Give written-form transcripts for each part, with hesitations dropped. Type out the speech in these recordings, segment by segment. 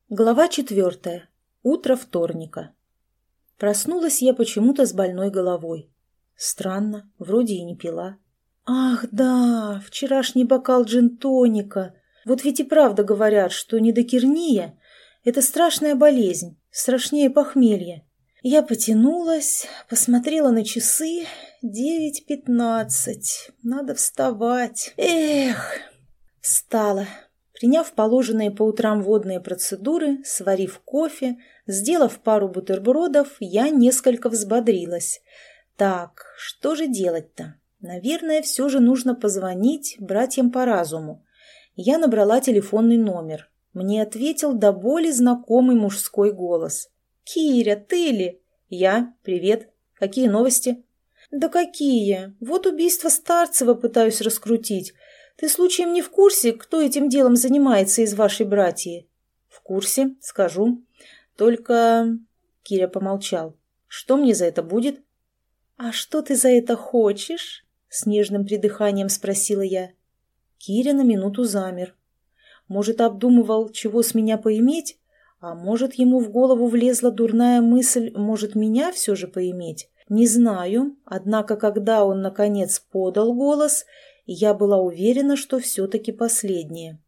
Глава 4. Утро вторника. Проснулась я почему-то с больной головой. Странно, вроде и не пила. Ах, да, вчерашний бокал джин-тоника. Вот ведь и правда говорят, что недокерния– это страшная болезнь, страшнее похмелья. Я потянулась, посмотрела на часы. 9:15. Надо вставать. Эх, встала. Приняв положенные по утрам водные процедуры, сварив кофе, сделав пару бутербродов, я несколько взбодрилась. Так, что же делать-то? Наверное, все же нужно позвонить братьям по разуму. Я набрала телефонный номер. Мне ответил до боли знакомый мужской голос. «Киря, ты ли?» «Я. Привет. Какие новости?» «Да какие? Вот убийство Старцева пытаюсь раскрутить. Ты случаем не в курсе, кто этим делом занимается из вашей братьи?» «В курсе, скажу. Только...» Киря помолчал. «Что мне за это будет?» «А что ты за это хочешь?» С нежным придыханием спросила я. Киря на минуту замер. Может, обдумывал, чего с меня поиметь? А может, ему в голову влезла дурная мысль, может, меня все же поиметь? Не знаю, однако, когда он, наконец, подал голос... Я была уверена, что все-таки последнее.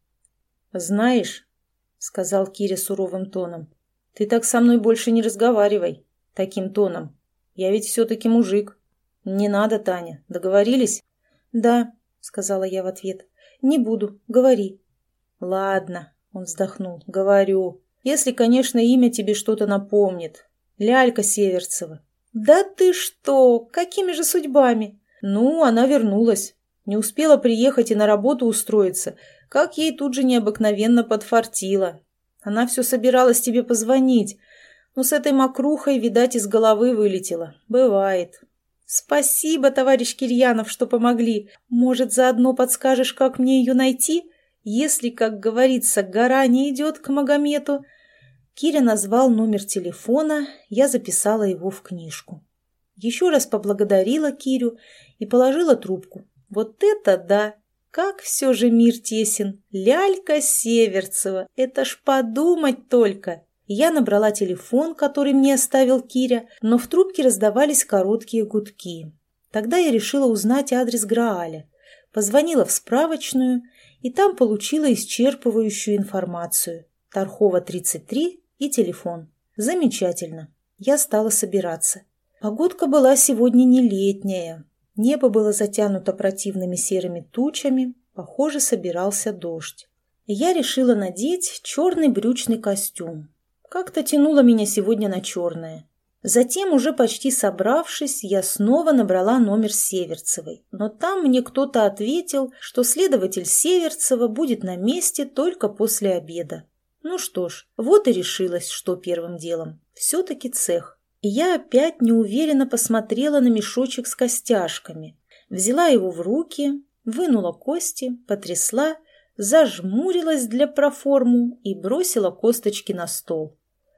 «Знаешь, — сказал Киря суровым тоном, — ты так со мной больше не разговаривай, таким тоном. Я ведь все-таки мужик. Не надо, Таня. Договорились?» «Да, — сказала я в ответ. — Не буду. Говори». «Ладно, — он вздохнул, — говорю. Если, конечно, имя тебе что-то напомнит. Лялька Северцева». «Да ты что? Какими же судьбами?» «Ну, она вернулась. Не успела приехать и на работу устроиться, как ей тут же необыкновенно подфартило. Она все собиралась тебе позвонить, но с этой мокрухой, видать, из головы вылетела. Бывает. Спасибо, товарищ Кирьянов, что помогли. Может, заодно подскажешь, как мне ее найти, если, как говорится, гора не идет к Магомету?» Киря назвал номер телефона, я записала его в книжку. Еще раз поблагодарила Кирю и положила трубку. Вот это да! Как все же мир тесен! Лялька Северцева! Это ж подумать только! Я набрала телефон, который мне оставил Киря, но в трубке раздавались короткие гудки. Тогда я решила узнать адрес Грааля. Позвонила в справочную, и там получила исчерпывающую информацию. Тархова, 33 и телефон. Замечательно. Я стала собираться. Погодка была сегодня не летняя. Небо было затянуто противными серыми тучами, похоже, собирался дождь. Я решила надеть черный брючный костюм. Как-то тянуло меня сегодня на черное. Затем, уже почти собравшись, я снова набрала номер Северцевой, но там мне кто-то ответил, что следователь Северцева будет на месте только после обеда. Ну что ж, вот и решилась, что первым делом. Все-таки цех. И я опять неуверенно посмотрела на мешочек с костяшками. Взяла его в руки, вынула кости, потрясла, зажмурилась для проформу и бросила косточки на стол.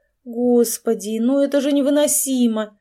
Господи, ну это же невыносимо!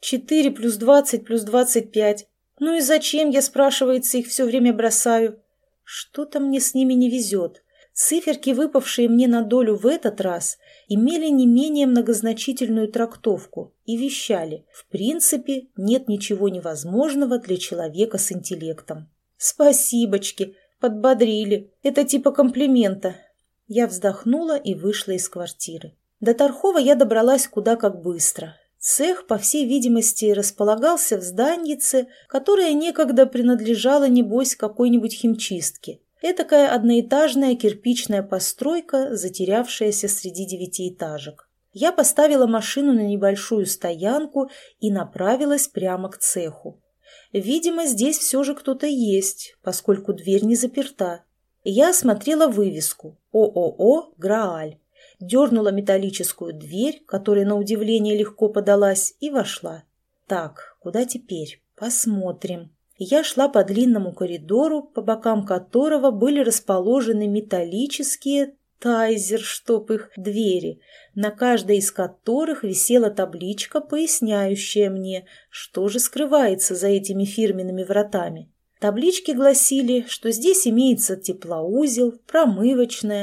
4 плюс 20 плюс 25. Ну и зачем я, спрашивается, их все время бросаю? Что-то мне с ними не везет. Циферки, выпавшие мне на долю в этот раз, имели не менее многозначительную трактовку и вещали: в принципе, нет ничего невозможного для человека с интеллектом. Спасибочки, подбодрили. Это типа комплимента. Я вздохнула и вышла из квартиры. До Тархова я добралась куда как быстро. Цех, по всей видимости, располагался в зданице, которое некогда принадлежало, небось, какой-нибудь химчистке. Этакая одноэтажная кирпичная постройка, затерявшаяся среди 9-этажек. Я поставила машину на небольшую стоянку и направилась прямо к цеху. Видимо, здесь все же кто-то есть, поскольку дверь не заперта. Я осмотрела вывеску «ООО Грааль», дернула металлическую дверь, которая, на удивление, легко подалась, и вошла. Так, куда теперь? Посмотрим. Я шла по длинному коридору, по бокам которого были расположены металлические, тайзер, чтоб их, двери, на каждой из которых висела табличка, поясняющая мне, что же скрывается за этими фирменными вратами. Таблички гласили, что здесь имеется теплоузел, промывочная,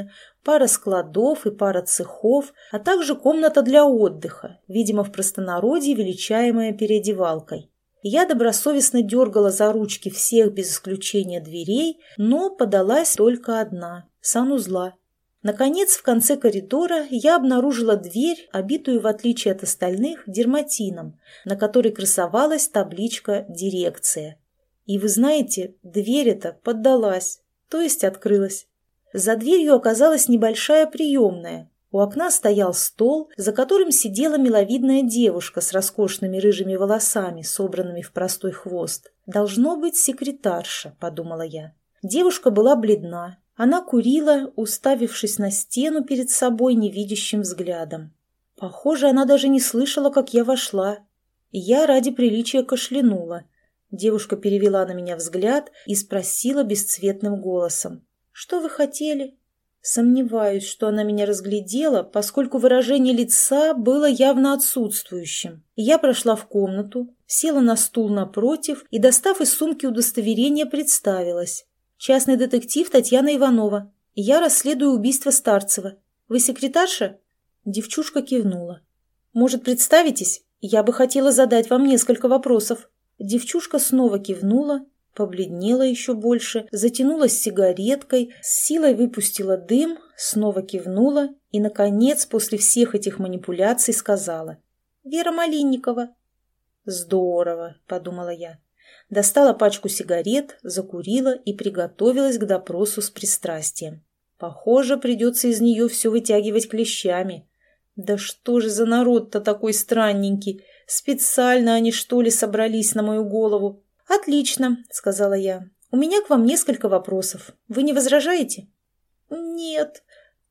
пара складов и пара цехов, а также комната для отдыха, видимо, в простонародье величаемая переодевалкой. Я добросовестно дергала за ручки всех без исключения дверей, но подалась только одна – санузла. Наконец, в конце коридора я обнаружила дверь, обитую, в отличие от остальных, дерматином, на которой красовалась табличка «Дирекция». И вы знаете, дверь эта поддалась, то есть открылась. За дверью оказалась небольшая приемная. У окна стоял стол, за которым сидела миловидная девушка с роскошными рыжими волосами, собранными в простой хвост. «Должно быть секретарша», — подумала я. Девушка была бледна. Она курила, уставившись на стену перед собой невидящим взглядом. Похоже, она даже не слышала, как я вошла. Я ради приличия кашлянула. Девушка перевела на меня взгляд и спросила бесцветным голосом: «Что вы хотели?» Сомневаюсь, что она меня разглядела, поскольку выражение лица было явно отсутствующим. Я прошла в комнату, села на стул напротив и, достав из сумки удостоверение, представилась. «Частный детектив Татьяна Иванова. Я расследую убийство Старцева. Вы секретарша?» Девчушка кивнула. «Может, представитесь? Я бы хотела задать вам несколько вопросов». Девчушка снова кивнула, побледнела еще больше, затянулась сигареткой, с силой выпустила дым, снова кивнула и, наконец, после всех этих манипуляций сказала: «Вера Малинникова». «Здорово», — подумала я. Достала пачку сигарет, закурила и приготовилась к допросу с пристрастием. Похоже, придется из нее все вытягивать клещами. Да что же за народ-то такой странненький? Специально они, что ли, собрались на мою голову? «Отлично», — сказала я. «У меня к вам несколько вопросов. Вы не возражаете?» «Нет,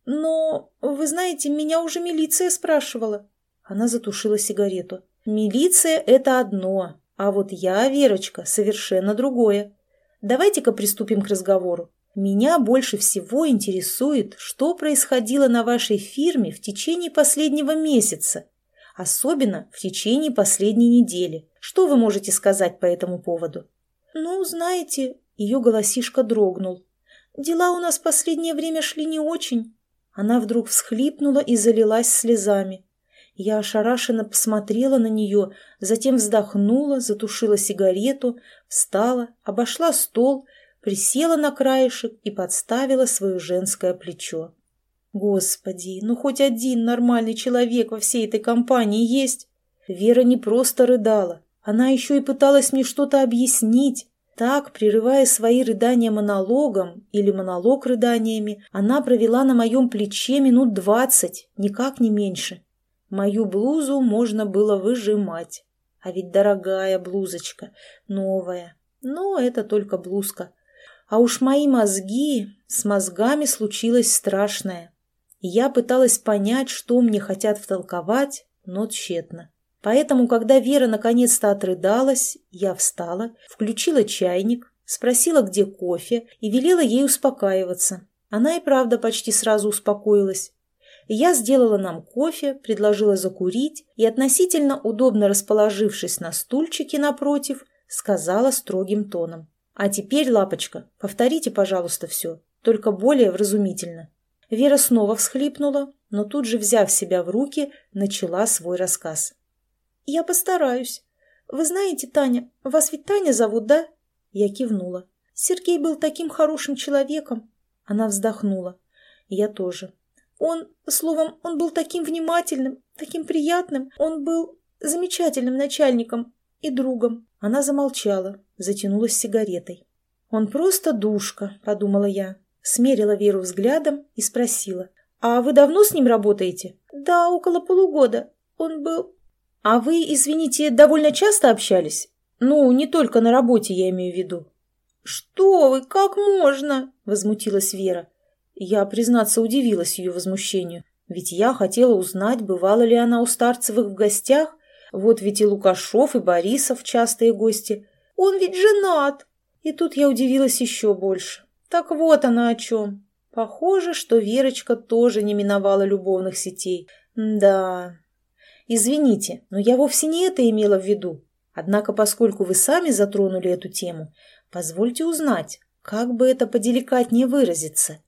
но, вы знаете, меня уже милиция спрашивала». Она затушила сигарету. «Милиция — это одно, а вот я, Верочка, совершенно другое. Давайте-ка приступим к разговору. Меня больше всего интересует, что происходило на вашей фирме в течение последнего месяца, особенно в течение последней недели. Что вы можете сказать по этому поводу?» «Ну, знаете...» — ее голосишка дрогнул. «Дела у нас в последнее время шли не очень». Она вдруг всхлипнула и залилась слезами. Я ошарашенно посмотрела на нее, затем вздохнула, затушила сигарету, встала, обошла стол, присела на краешек и подставила свое женское плечо. «Господи, ну хоть один нормальный человек во всей этой компании есть!» Вера не просто рыдала. Она еще и пыталась мне что-то объяснить. Так, прерывая свои рыдания монологом или монолог рыданиями, она провела на моем плече минут 20, никак не меньше. Мою блузу можно было выжимать. А ведь дорогая блузочка, новая. Но это только блузка. А уж мои мозги, с мозгами случилось страшное. Я пыталась понять, что мне хотят втолковать, но тщетно. Поэтому, когда Вера наконец-то отрыдалась, я встала, включила чайник, спросила, где кофе, и велела ей успокаиваться. Она и правда почти сразу успокоилась. Я сделала нам кофе, предложила закурить и, относительно удобно расположившись на стульчике напротив, сказала строгим тоном: «А теперь, лапочка, повторите, пожалуйста, все, только более вразумительно». Вера снова всхлипнула, но тут же, взяв себя в руки, начала свой рассказ. «Я постараюсь. Вы знаете, Таня, вас ведь Таня зовут, да?» Я кивнула. «Сергей был таким хорошим человеком». Она вздохнула. Я тоже. Словом, он был таким внимательным, таким приятным. Он был замечательным начальником и другом». Она замолчала, затянулась сигаретой. «Он просто душка», — подумала я. Смерила Веру взглядом и спросила: «А вы давно с ним работаете?» «Да, около полугода. Он был...» «А вы, извините, довольно часто общались? Ну, не только на работе, я имею в виду». «Что вы, как можно?» — возмутилась Вера. Я, признаться, удивилась ее возмущению. Ведь я хотела узнать, бывала ли она у Старцевых в гостях. Вот ведь и Лукашов, и Борисов частые гости. «Он ведь женат!» И тут я удивилась еще больше. Так вот она о чем. Похоже, что Верочка тоже не миновала любовных сетей. Да... Извините, но я вовсе не это имела в виду. Однако, поскольку вы сами затронули эту тему, позвольте узнать, как бы это поделикатнее выразиться.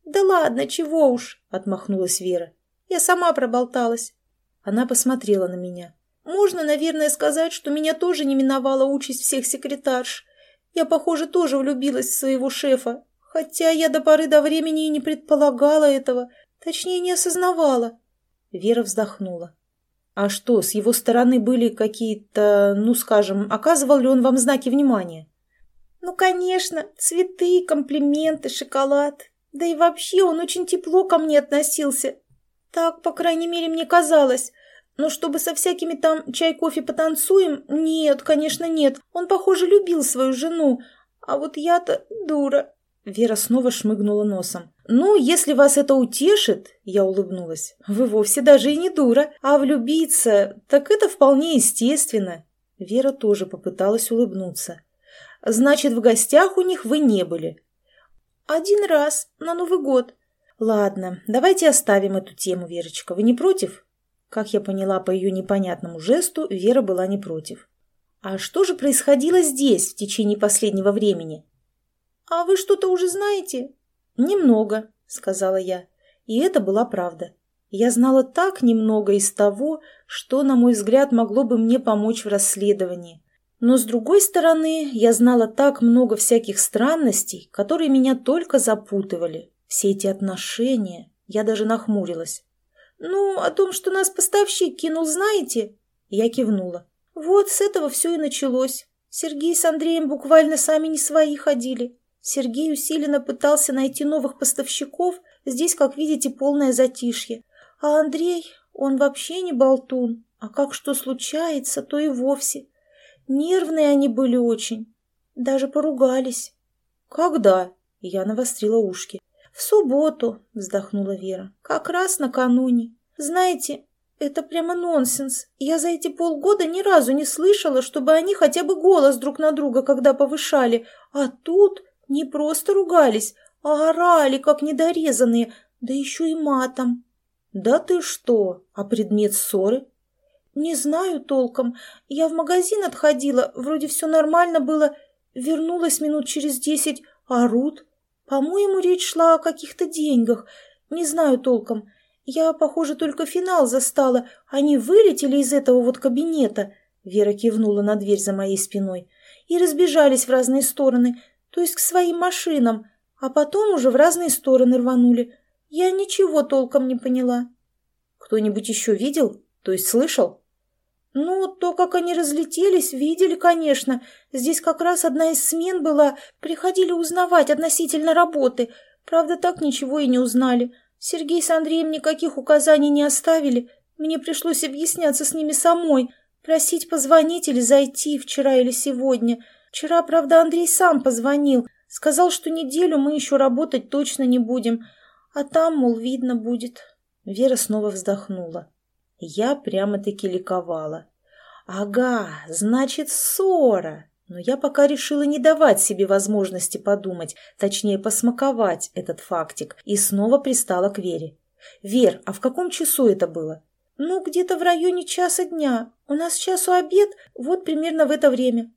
«Да ладно, чего уж!» – отмахнулась Вера. «Я сама проболталась». Она посмотрела на меня. «Можно, наверное, сказать, что меня тоже не миновала участь всех секретарш. Я, похоже, тоже влюбилась в своего шефа, хотя я до поры до времени и не предполагала этого, точнее, не осознавала». Вера вздохнула. «А что, с его стороны были какие-то, ну, скажем, оказывал ли он вам знаки внимания?» «Ну, конечно, цветы, комплименты, шоколад. Да и вообще он очень тепло ко мне относился. Так, по крайней мере, мне казалось. Но чтобы со всякими там чай-кофе потанцуем, нет, конечно, нет. Он, похоже, любил свою жену. А вот я-то дура». Вера снова шмыгнула носом. «Ну, если вас это утешит, — я улыбнулась, — вы вовсе даже и не дура, а влюбиться, так это вполне естественно». Вера тоже попыталась улыбнуться. «Значит, в гостях у них вы не были?» «Один раз, на Новый год». «Ладно, давайте оставим эту тему, Верочка. Вы не против?» Как я поняла по ее непонятному жесту, Вера была не против. «А что же происходило здесь в течение последнего времени?» «А вы что-то уже знаете?» «Немного», — сказала я. И это была правда. Я знала так немного из того, что, на мой взгляд, могло бы мне помочь в расследовании. Но, с другой стороны, я знала так много всяких странностей, которые меня только запутывали. Все эти отношения. Я даже нахмурилась. «Ну, о том, что нас поставщик кинул, знаете?» Я кивнула. «Вот с этого все и началось. Сергей с Андреем буквально сами не свои ходили. Сергей усиленно пытался найти новых поставщиков, здесь, как видите, полное затишье. А Андрей, он вообще не болтун, а как что случается, то и вовсе. Нервные они были очень, даже поругались». «Когда?» — я навострила ушки. «В субботу», — вздохнула Вера, — «как раз накануне. Знаете, это прямо нонсенс. Я за эти полгода ни разу не слышала, чтобы они хотя бы голос друг на друга когда повышали, а тут... Не просто ругались, а орали, как недорезанные, да еще и матом». «Да ты что? А предмет ссоры?» «Не знаю толком. Я в магазин отходила, вроде все нормально было. Вернулась минут через 10, орут. По-моему, речь шла о каких-то деньгах. Не знаю толком. Я, похоже, только финал застала. Они вылетели из этого вот кабинета», — Вера кивнула на дверь за моей спиной, «и разбежались в разные стороны, то есть к своим машинам, а потом уже в разные стороны рванули. Я ничего толком не поняла». «Кто-нибудь еще видел? То есть слышал?» «Ну, то, как они разлетелись, видели, конечно. Здесь как раз одна из смен была. Приходили узнавать относительно работы. Правда, так ничего и не узнали. Сергей с Андреем никаких указаний не оставили. Мне пришлось объясняться с ними самой, просить позвонить или зайти вчера или сегодня. Вчера, правда, Андрей сам позвонил. Сказал, что неделю мы еще работать точно не будем. А там, мол, видно будет». Вера снова вздохнула. Я прямо-таки ликовала. «Ага, значит, ссора». Но я пока решила не давать себе возможности подумать, точнее, посмаковать этот фактик, и снова пристала к Вере. «Вер, а в каком часу это было?» «Ну, где-то в районе часа дня. У нас часу обед, вот примерно в это время».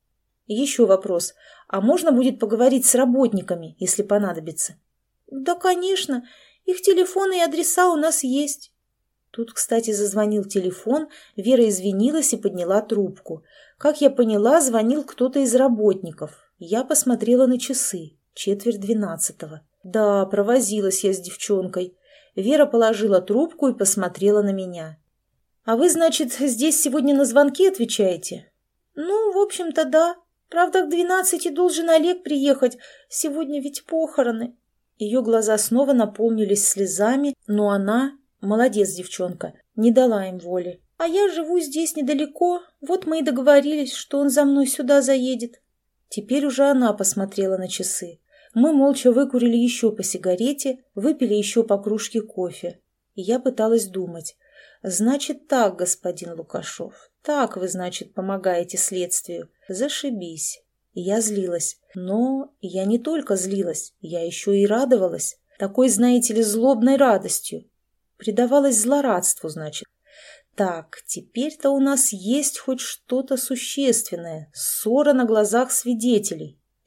«Еще вопрос. А можно будет поговорить с работниками, если понадобится?» «Да, конечно. Их телефоны и адреса у нас есть». Тут, кстати, зазвонил телефон, Вера извинилась и подняла трубку. Как я поняла, звонил кто-то из работников. Я посмотрела на часы. 11:45. Да, провозилась я с девчонкой. Вера положила трубку и посмотрела на меня. «А вы, значит, здесь сегодня на звонки отвечаете?» «Ну, в общем-то, да. Правда, к 12 должен Олег приехать. Сегодня ведь похороны». Ее глаза снова наполнились слезами, но она... Молодец, девчонка, не дала им воли. «А я живу здесь недалеко, вот мы и договорились, что он за мной сюда заедет». Теперь уже она посмотрела на часы. Мы молча выкурили еще по сигарете, выпили еще по кружке кофе. И я пыталась думать. «Значит так, господин Лукашов, так вы, значит, помогаете следствию. Зашибись». И я злилась. Но я не только злилась, я еще и радовалась. Такой, знаете ли, злобной радостью. Предавалась злорадству, значит. Так, теперь-то у нас есть хоть что-то существенное. Ссора на глазах свидетелей.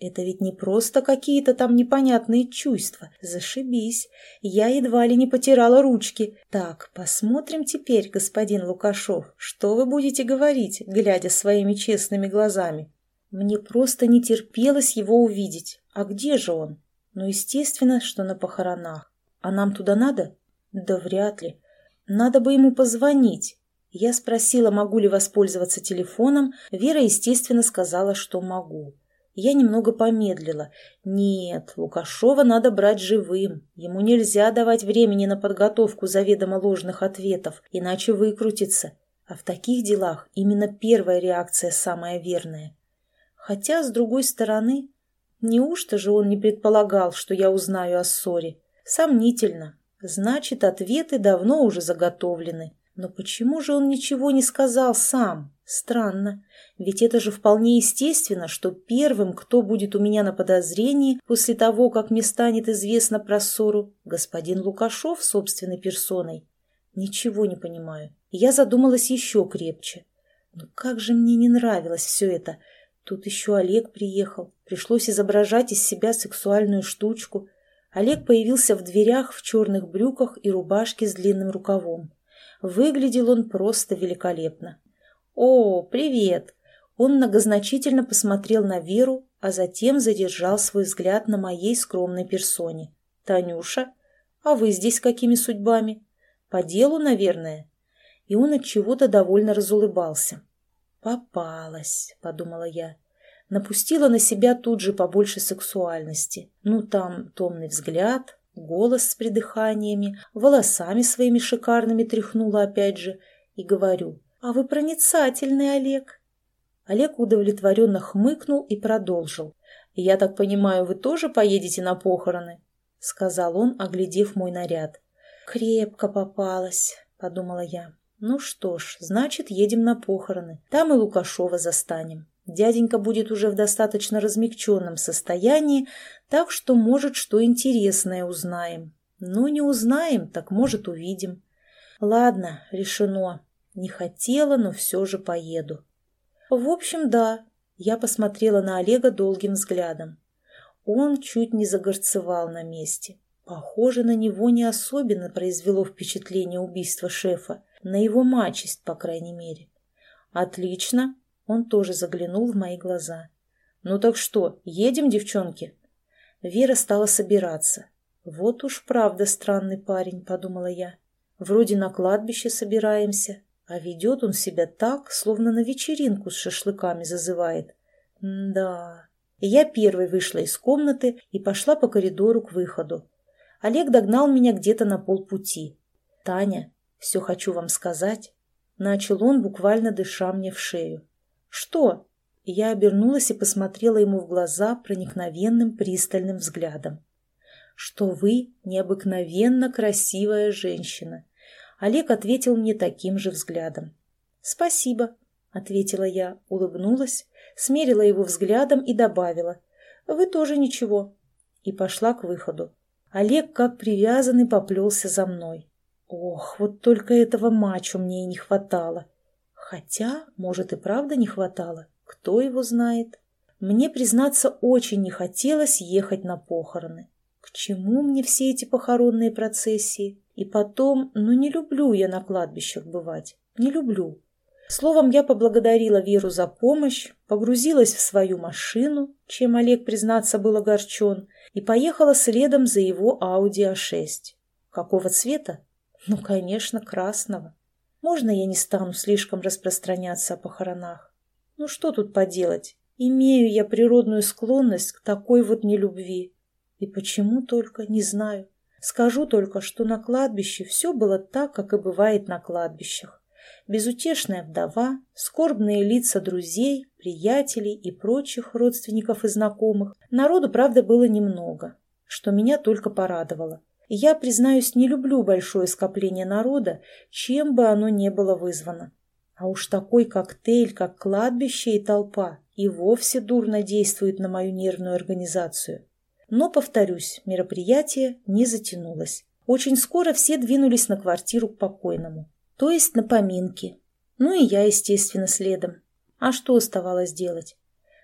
Это ведь не просто какие-то там непонятные чувства. Зашибись. Я едва ли не потирала ручки. Так, посмотрим теперь, господин Лукашов, что вы будете говорить, глядя своими честными глазами. Мне просто не терпелось его увидеть. А где же он? Ну, естественно, что на похоронах. А нам туда надо? Да вряд ли. Надо бы ему позвонить. Я спросила, могу ли воспользоваться телефоном. Вера, естественно, сказала, что могу. Я немного помедлила. Нет, Лукашова надо брать живым. Ему нельзя давать времени на подготовку заведомо ложных ответов, иначе выкрутится. А в таких делах именно первая реакция самая верная. Хотя, с другой стороны, неужто же он не предполагал, что я узнаю о ссоре? Сомнительно. Значит, ответы давно уже заготовлены. Но почему же он ничего не сказал сам? Странно. Ведь это же вполне естественно, что первым, кто будет у меня на подозрении после того, как мне станет известно про ссору, господин Лукашов собственной персоной. Ничего не понимаю. Я задумалась еще крепче. Но как же мне не нравилось все это. Тут еще Олег приехал. Пришлось изображать из себя сексуальную штучку. Олег появился в дверях в черных брюках и рубашке с длинным рукавом. Выглядел он просто великолепно. «О, привет!» Он многозначительно посмотрел на Веру, а затем задержал свой взгляд на моей скромной персоне. «Танюша, а вы здесь какими судьбами? По делу, наверное?» И он от чего-то довольно разулыбался. «Попалась», — подумала я. Напустила на себя тут же побольше сексуальности. Ну, там томный взгляд, голос с придыханиями, волосами своими шикарными тряхнула опять же. И говорю: «А вы проницательный, Олег». Олег удовлетворенно хмыкнул и продолжил. «Я так понимаю, вы тоже поедете на похороны?» — сказал он, оглядев мой наряд. «Крепко попалась», — подумала я. «Ну что ж, значит, едем на похороны. Там и Лукашова застанем. Дяденька будет уже в достаточно размягченном состоянии, так что, может, что интересное узнаем. Ну, не узнаем, так, может, увидим. Ладно, решено. Не хотела, но все же поеду». В общем, да, я посмотрела на Олега долгим взглядом. Он чуть не загорцевал на месте. Похоже, на него не особенно произвело впечатление убийства шефа, на его мачесть, по крайней мере. «Отлично!» Он тоже заглянул в мои глаза. «Ну так что, едем, девчонки?» Вера стала собираться. «Вот уж правда странный парень», — подумала я. «Вроде на кладбище собираемся, а ведет он себя так, словно на вечеринку с шашлыками зазывает. Да». Я первой вышла из комнаты и пошла по коридору к выходу. Олег догнал меня где-то на полпути. «Таня, все хочу вам сказать», — начал он, буквально дыша мне в шею. «Что?» Я обернулась и посмотрела ему в глаза проникновенным пристальным взглядом. «Что вы необыкновенно красивая женщина». Олег ответил мне таким же взглядом. «Спасибо», — ответила я, улыбнулась, смерила его взглядом и добавила: «Вы тоже ничего». И пошла к выходу. Олег, как привязанный, поплелся за мной. Ох, вот только этого мачо мне и не хватало. Хотя, может, и правда не хватало. Кто его знает? Мне, признаться, очень не хотелось ехать на похороны. К чему мне все эти похоронные процессии? И потом, не люблю я на кладбищах бывать. Не люблю. Словом, я поблагодарила Веру за помощь, погрузилась в свою машину, чем Олег, признаться, был огорчен, и поехала следом за его Audi A6. Какого цвета? Ну, конечно, красного. Можно я не стану слишком распространяться о похоронах? Ну, что тут поделать? Имею я природную склонность к такой вот нелюбви. И почему только, не знаю. Скажу только, что на кладбище все было так, как и бывает на кладбищах. Безутешная вдова, скорбные лица друзей, приятелей и прочих родственников и знакомых. Народу, правда, было немного, что меня только порадовало. И я, признаюсь, не люблю большое скопление народа, чем бы оно ни было вызвано. А уж такой коктейль, как кладбище и толпа, и вовсе дурно действует на мою нервную организацию. Но, повторюсь, мероприятие не затянулось. Очень скоро все двинулись на квартиру к покойному, то есть на поминки. Ну и я, естественно, следом. А что оставалось делать?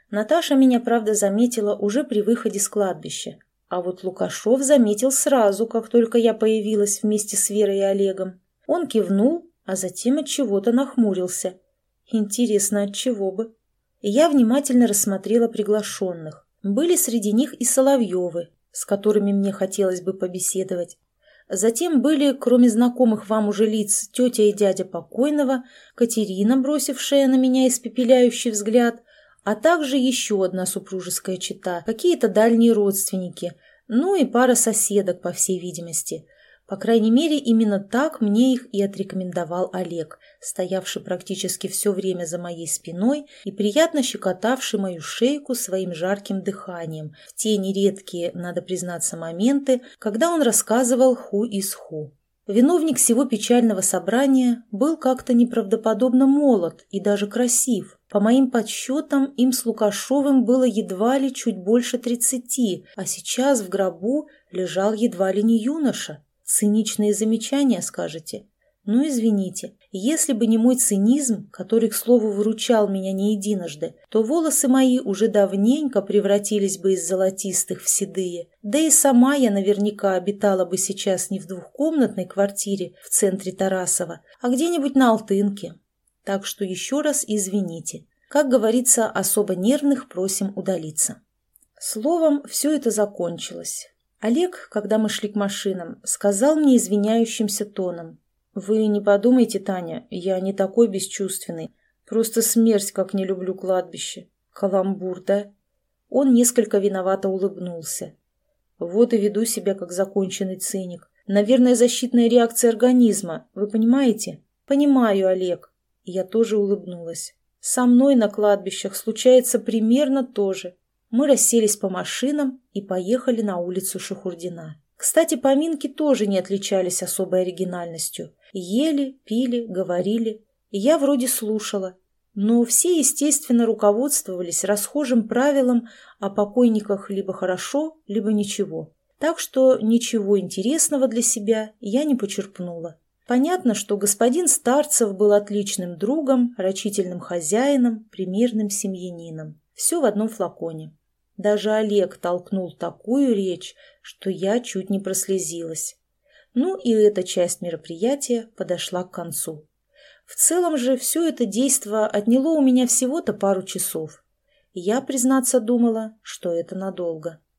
Наташа меня, правда, заметила уже при выходе с кладбища. А вот Лукашов заметил сразу, как только я появилась вместе с Верой и Олегом. Он кивнул, а затем от чего-то нахмурился. Интересно, от чего бы? Я внимательно рассмотрела приглашенных. Были среди них и Соловьевы, с которыми мне хотелось бы побеседовать. Затем были, кроме знакомых вам уже лиц, тетя и дядя покойного, Катерина, бросившая на меня испепеляющий взгляд, а также еще одна супружеская чета, какие-то дальние родственники, ну и пара соседок, по всей видимости. По крайней мере, именно так мне их и отрекомендовал Олег, стоявший практически все время за моей спиной и приятно щекотавший мою шейку своим жарким дыханием в те нередкие, надо признаться, моменты, когда он рассказывал «who is who». Виновник всего печального собрания был как-то неправдоподобно молод и даже красив. По моим подсчетам, им с Лукашовым было едва ли чуть больше 30, а сейчас в гробу лежал едва ли не юноша. Циничные замечания, скажете? Ну, извините, если бы не мой цинизм, который, к слову, выручал меня не единожды, то волосы мои уже давненько превратились бы из золотистых в седые. Да и сама я наверняка обитала бы сейчас не в двухкомнатной квартире в центре Тарасова, а где-нибудь на Алтынке. Так что еще раз извините. Как говорится, особо нервных просим удалиться. Словом, все это закончилось. Олег, когда мы шли к машинам, сказал мне извиняющимся тоном: «Вы не подумайте, Таня, я не такой бесчувственный. Просто смерть, как не люблю кладбище. Каламбур, да?» Он несколько виновато улыбнулся. «Вот и веду себя, как законченный циник. Наверное, защитная реакция организма, вы понимаете?» «Понимаю, Олег». Я тоже улыбнулась. «Со мной на кладбищах случается примерно то же». Мы расселись по машинам и поехали на улицу Шухурдина. Кстати, поминки тоже не отличались особой оригинальностью. Ели, пили, говорили. И я вроде слушала. Но все, естественно, руководствовались расхожим правилом о покойниках либо хорошо, либо ничего. Так что ничего интересного для себя я не почерпнула. Понятно, что господин Старцев был отличным другом, рачительным хозяином, примерным семьянином. Все в одном флаконе. Даже Олег толкнул такую речь, что я чуть не прослезилась. Ну и эта часть мероприятия подошла к концу. В целом же все это действо отняло у меня всего-то пару часов. Я, признаться, думала, что это надолго.